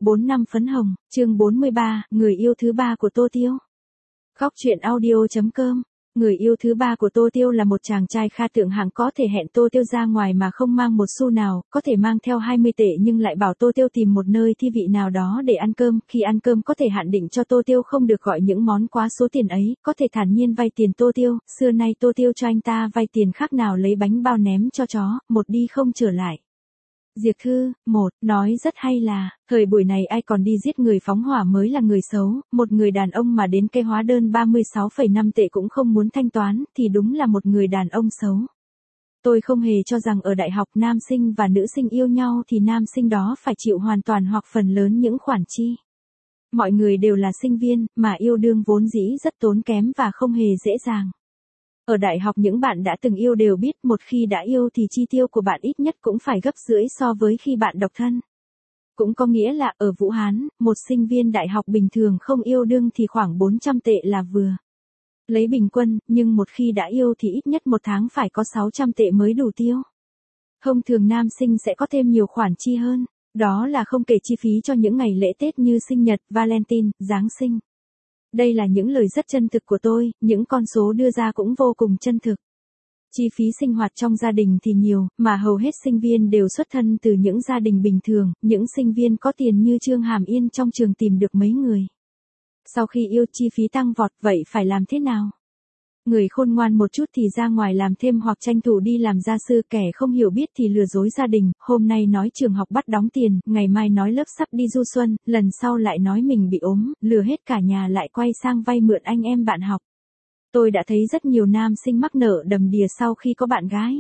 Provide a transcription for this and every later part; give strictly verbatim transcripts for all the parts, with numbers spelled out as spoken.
bốn năm phấn hồng, chương bốn mươi ba, người yêu thứ ba của Tô Tiêu. Góc truyện audio.com. Người yêu thứ ba của Tô Tiêu là một chàng trai kha tượng hạng có thể hẹn Tô Tiêu ra ngoài mà không mang một xu nào, có thể mang theo hai mươi tệ nhưng lại bảo Tô Tiêu tìm một nơi thi vị nào đó để ăn cơm, khi ăn cơm có thể hạn định cho Tô Tiêu không được gọi những món quá số tiền ấy, có thể thản nhiên vay tiền Tô Tiêu, xưa nay Tô Tiêu cho anh ta vay tiền khác nào lấy bánh bao ném cho chó, một đi không trở lại. Diệp Thư, một, nói rất hay là, thời buổi này ai còn đi giết người phóng hỏa mới là người xấu, một người đàn ông mà đến cái hóa đơn ba mươi sáu phẩy năm tệ cũng không muốn thanh toán, thì đúng là một người đàn ông xấu. Tôi không hề cho rằng ở đại học nam sinh và nữ sinh yêu nhau thì nam sinh đó phải chịu hoàn toàn hoặc phần lớn những khoản chi. Mọi người đều là sinh viên, mà yêu đương vốn dĩ rất tốn kém và không hề dễ dàng. Ở đại học những bạn đã từng yêu đều biết một khi đã yêu thì chi tiêu của bạn ít nhất cũng phải gấp rưỡi so với khi bạn độc thân. Cũng có nghĩa là ở Vũ Hán, một sinh viên đại học bình thường không yêu đương thì khoảng bốn trăm tệ là vừa. Lấy bình quân, nhưng một khi đã yêu thì ít nhất một tháng phải có sáu trăm tệ mới đủ tiêu. Thông thường nam sinh sẽ có thêm nhiều khoản chi hơn, đó là không kể chi phí cho những ngày lễ Tết như sinh nhật, Valentine, Giáng sinh. Đây là những lời rất chân thực của tôi, những con số đưa ra cũng vô cùng chân thực. Chi phí sinh hoạt trong gia đình thì nhiều, mà hầu hết sinh viên đều xuất thân từ những gia đình bình thường, những sinh viên có tiền như Trương Hàm Yên trong trường tìm được mấy người. Sau khi yêu chi phí tăng vọt, vậy phải làm thế nào? Người khôn ngoan một chút thì ra ngoài làm thêm hoặc tranh thủ đi làm gia sư, kẻ không hiểu biết thì lừa dối gia đình, hôm nay nói trường học bắt đóng tiền, ngày mai nói lớp sắp đi du xuân, lần sau lại nói mình bị ốm, lừa hết cả nhà lại quay sang vay mượn anh em bạn học. Tôi đã thấy rất nhiều nam sinh mắc nợ đầm đìa sau khi có bạn gái.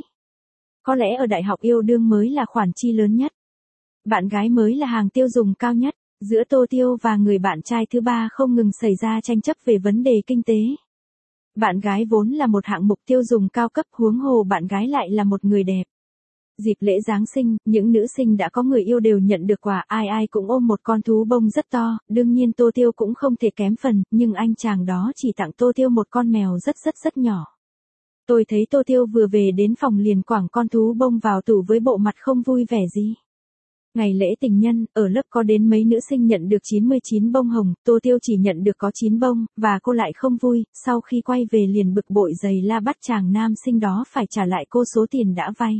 Có lẽ ở đại học yêu đương mới là khoản chi lớn nhất. Bạn gái mới là hàng tiêu dùng cao nhất, giữa Tô Tiêu và người bạn trai thứ ba không ngừng xảy ra tranh chấp về vấn đề kinh tế. Bạn gái vốn là một hạng mục tiêu dùng cao cấp, huống hồ bạn gái lại là một người đẹp. Dịp lễ Giáng sinh, những nữ sinh đã có người yêu đều nhận được quà, ai ai cũng ôm một con thú bông rất to, đương nhiên Tô Tiêu cũng không thể kém phần, nhưng anh chàng đó chỉ tặng Tô Tiêu một con mèo rất rất rất nhỏ. Tôi thấy Tô Tiêu vừa về đến phòng liền quẳng con thú bông vào tủ với bộ mặt không vui vẻ gì. Ngày lễ tình nhân, ở lớp có đến mấy nữ sinh nhận được chín mươi chín bông hồng, Tô Tiêu chỉ nhận được có chín bông, và cô lại không vui, sau khi quay về liền bực bội giày la bắt chàng nam sinh đó phải trả lại cô số tiền đã vay.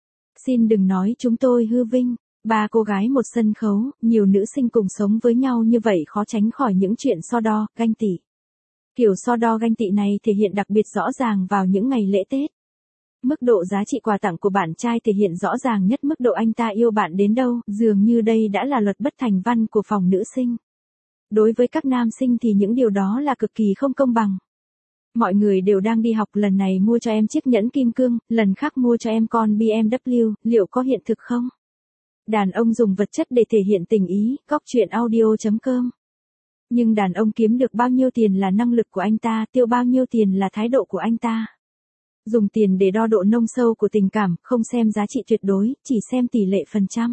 Xin đừng nói chúng tôi hư vinh, ba cô gái một sân khấu, nhiều nữ sinh cùng sống với nhau như vậy khó tránh khỏi những chuyện so đo, ganh tị. Kiểu so đo ganh tị này thể hiện đặc biệt rõ ràng vào những ngày lễ Tết. Mức độ giá trị quà tặng của bạn trai thể hiện rõ ràng nhất mức độ anh ta yêu bạn đến đâu, dường như đây đã là luật bất thành văn của phòng nữ sinh. Đối với các nam sinh thì những điều đó là cực kỳ không công bằng. Mọi người đều đang đi học, lần này mua cho em chiếc nhẫn kim cương, lần khác mua cho em con bê em vê, liệu có hiện thực không? Đàn ông dùng vật chất để thể hiện tình ý, góc truyện audio.com. Nhưng đàn ông kiếm được bao nhiêu tiền là năng lực của anh ta, tiêu bao nhiêu tiền là thái độ của anh ta. Dùng tiền để đo độ nông sâu của tình cảm, không xem giá trị tuyệt đối, chỉ xem tỷ lệ phần trăm.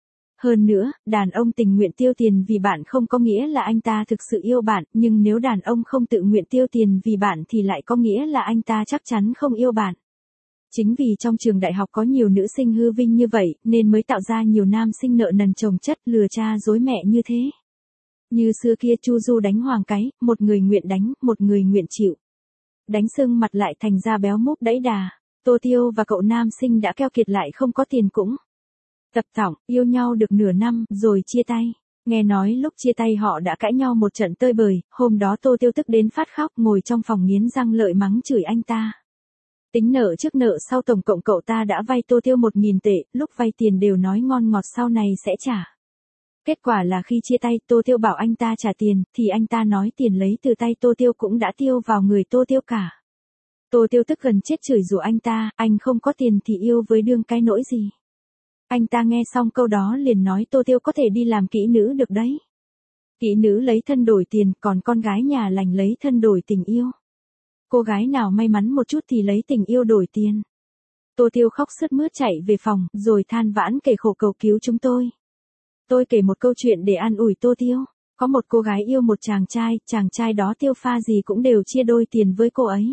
Hơn nữa, đàn ông tình nguyện tiêu tiền vì bạn không có nghĩa là anh ta thực sự yêu bạn, nhưng nếu đàn ông không tự nguyện tiêu tiền vì bạn thì lại có nghĩa là anh ta chắc chắn không yêu bạn. Chính vì trong trường đại học có nhiều nữ sinh hư vinh như vậy, nên mới tạo ra nhiều nam sinh nợ nần chồng chất, lừa cha dối mẹ như thế. Như xưa kia Chu Du đánh Hoàng Cái, một người nguyện đánh, một người nguyện chịu. Đánh sưng mặt lại thành ra béo múp đẫy đà. Tô Tiêu và cậu nam sinh đã keo kiệt lại không có tiền cũng tập thỏng, yêu nhau được nửa năm, rồi chia tay. Nghe nói lúc chia tay họ đã cãi nhau một trận tơi bời, hôm đó Tô Tiêu tức đến phát khóc, ngồi trong phòng nghiến răng lợi mắng chửi anh ta. Tính nợ trước nợ sau, tổng cộng cậu ta đã vay Tô Tiêu một nghìn tệ, lúc vay tiền đều nói ngon ngọt sau này sẽ trả. Kết quả là khi chia tay, Tô Tiêu bảo anh ta trả tiền, thì anh ta nói tiền lấy từ tay Tô Tiêu cũng đã tiêu vào người Tô Tiêu cả. Tô Tiêu tức gần chết chửi rủa anh ta, anh không có tiền thì yêu với đương cái nỗi gì. Anh ta nghe xong câu đó liền nói Tô Tiêu có thể đi làm kỹ nữ được đấy. Kỹ nữ lấy thân đổi tiền, còn con gái nhà lành lấy thân đổi tình yêu. Cô gái nào may mắn một chút thì lấy tình yêu đổi tiền. Tô Tiêu khóc sướt mướt chạy về phòng, rồi than vãn kể khổ cầu cứu chúng tôi. Tôi kể một câu chuyện để an ủi Tô Tiêu. Có một cô gái yêu một chàng trai, chàng trai đó tiêu pha gì cũng đều chia đôi tiền với cô ấy.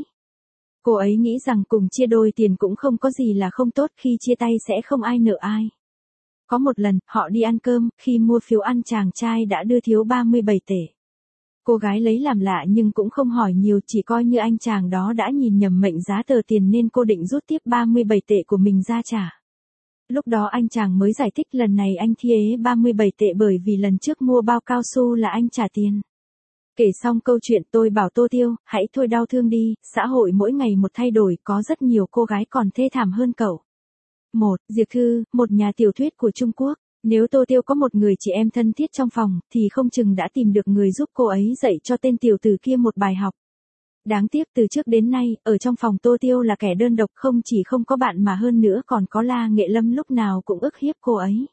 Cô ấy nghĩ rằng cùng chia đôi tiền cũng không có gì là không tốt, khi chia tay sẽ không ai nợ ai. Có một lần, họ đi ăn cơm, khi mua phiếu ăn chàng trai đã đưa thiếu ba mươi bảy tệ. Cô gái lấy làm lạ nhưng cũng không hỏi nhiều, chỉ coi như anh chàng đó đã nhìn nhầm mệnh giá tờ tiền nên cô định rút tiếp ba mươi bảy tệ của mình ra trả. Lúc đó anh chàng mới giải thích lần này anh thi ế ba mươi bảy tệ bởi vì lần trước mua bao cao su là anh trả tiền. Kể xong câu chuyện tôi bảo Tô Tiêu, hãy thôi đau thương đi, xã hội mỗi ngày một thay đổi, có rất nhiều cô gái còn thê thảm hơn cậu. một. Diệp Thư, một nhà tiểu thuyết của Trung Quốc. Nếu Tô Tiêu có một người chị em thân thiết trong phòng, thì không chừng đã tìm được người giúp cô ấy dạy cho tên tiểu tử kia một bài học. Đáng tiếc từ trước đến nay, ở trong phòng Tô Tiêu là kẻ đơn độc, không chỉ không có bạn mà hơn nữa còn có La Nghệ Lâm lúc nào cũng ức hiếp cô ấy.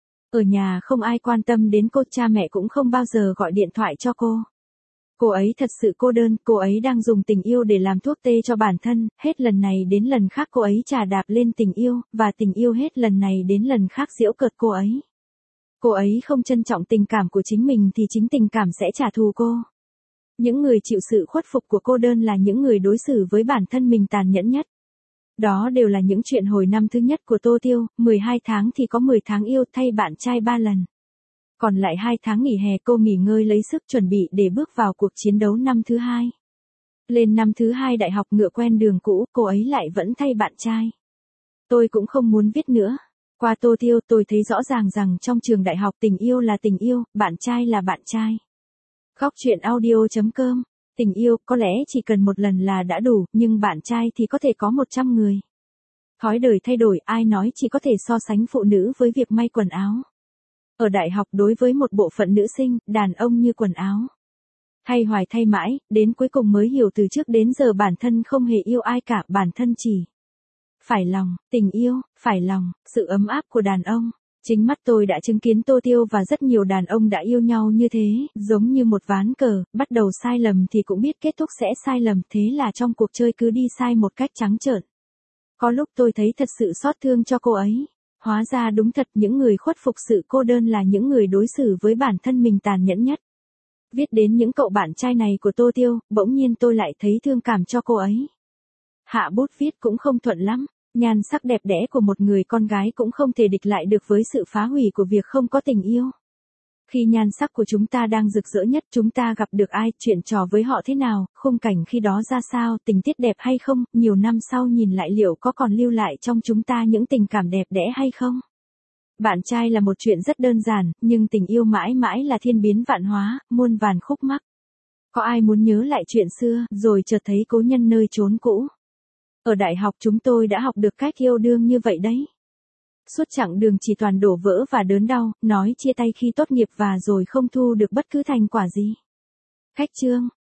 Ở nhà không ai quan tâm đến cô, cha mẹ cũng không bao giờ gọi điện thoại cho cô. Cô ấy thật sự cô đơn, cô ấy đang dùng tình yêu để làm thuốc tê cho bản thân, hết lần này đến lần khác cô ấy chà đạp lên tình yêu, và tình yêu hết lần này đến lần khác giễu cợt cô ấy. Cô ấy không trân trọng tình cảm của chính mình thì chính tình cảm sẽ trả thù cô. Những người chịu sự khuất phục của cô đơn là những người đối xử với bản thân mình tàn nhẫn nhất. Đó đều là những chuyện hồi năm thứ nhất của Tô Tiêu, mười hai tháng thì có mười tháng yêu, thay bạn trai ba lần. Còn lại hai tháng nghỉ hè cô nghỉ ngơi lấy sức chuẩn bị để bước vào cuộc chiến đấu năm thứ hai. Lên năm thứ hai đại học ngựa quen đường cũ, cô ấy lại vẫn thay bạn trai. Tôi cũng không muốn viết nữa. Qua Tô Tiêu tôi thấy rõ ràng rằng trong trường đại học tình yêu là tình yêu, bạn trai là bạn trai. Khóc chuyện audio chấm com. Tình yêu có lẽ chỉ cần một lần là đã đủ, nhưng bạn trai thì có thể có một trăm người. Thói đời thay đổi, ai nói chỉ có thể so sánh phụ nữ với việc may quần áo. Ở đại học đối với một bộ phận nữ sinh, đàn ông như quần áo. Thay hoài thay mãi, đến cuối cùng mới hiểu từ trước đến giờ bản thân không hề yêu ai cả, bản thân chỉ phải lòng, tình yêu, phải lòng, sự ấm áp của đàn ông. Chính mắt tôi đã chứng kiến Tô Tiêu và rất nhiều đàn ông đã yêu nhau như thế, giống như một ván cờ, bắt đầu sai lầm thì cũng biết kết thúc sẽ sai lầm, thế là trong cuộc chơi cứ đi sai một cách trắng trợn. Có lúc tôi thấy thật sự xót thương cho cô ấy. Hóa ra đúng thật, những người khuất phục sự cô đơn là những người đối xử với bản thân mình tàn nhẫn nhất. Viết đến những cậu bạn trai này của Tô Tiêu, bỗng nhiên tôi lại thấy thương cảm cho cô ấy. Hạ bút viết cũng không thuận lắm, nhan sắc đẹp đẽ của một người con gái cũng không thể địch lại được với sự phá hủy của việc không có tình yêu. Khi nhan sắc của chúng ta đang rực rỡ nhất, chúng ta gặp được ai, chuyện trò với họ thế nào, khung cảnh khi đó ra sao, tình tiết đẹp hay không, nhiều năm sau nhìn lại liệu có còn lưu lại trong chúng ta những tình cảm đẹp đẽ hay không. Bạn trai là một chuyện rất đơn giản, nhưng tình yêu mãi mãi là thiên biến vạn hóa, muôn vàn khúc mắc. Có ai muốn nhớ lại chuyện xưa, rồi chợt thấy cố nhân nơi chốn cũ. Ở đại học chúng tôi đã học được cách yêu đương như vậy đấy. Suốt chặng đường chỉ toàn đổ vỡ và đớn đau, nói chia tay khi tốt nghiệp và rồi không thu được bất cứ thành quả gì. Cách chương